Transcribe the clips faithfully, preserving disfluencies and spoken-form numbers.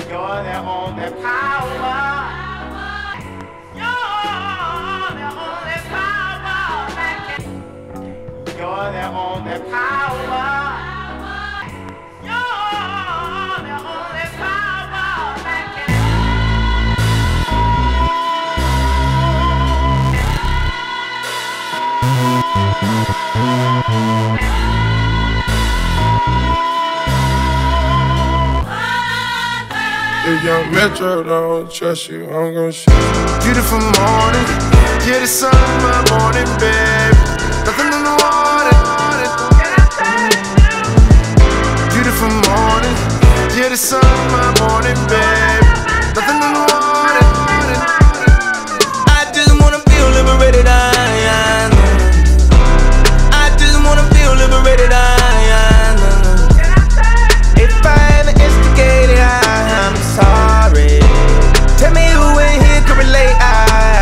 You're the only power. You're the only power that can. You're the only power. You're the only power that can. If Young Metro don't trust you, I'm gon' shoot you. Beautiful morning, yeah, the sun in my morning, babe. Nothing in the water. Beautiful morning, yeah, the sun in my morning, babe. Nothing in the water. I just wanna feel liberated, I am. I just wanna feel liberated, I am. If I ever instigated, I'm sorry. Tell me who in here can relate. I,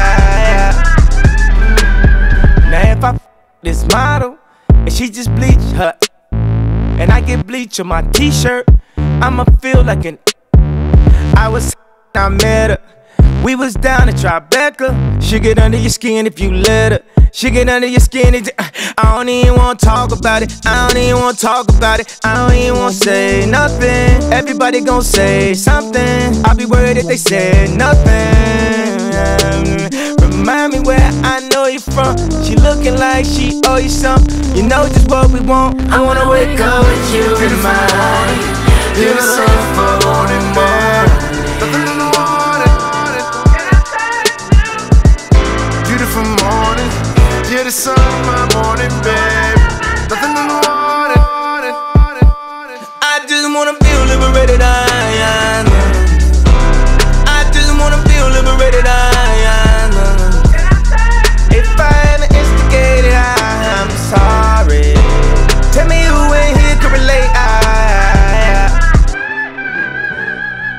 now if I f this model and she just bleach her, and I get bleach on my t-shirt, I'ma feel like an. I was I met her. We was down at Tribeca. She get under your skin if you let her. She get under your skin. It, I don't even wanna talk about it. I don't even wanna talk about it. I don't even wanna say nothing. Everybody gon' say something. I'll be worried if they say nothing. Remind me where I know you from. She looking like she owe you something. You know just what we want. I wanna wake up with you in my life. Beautiful.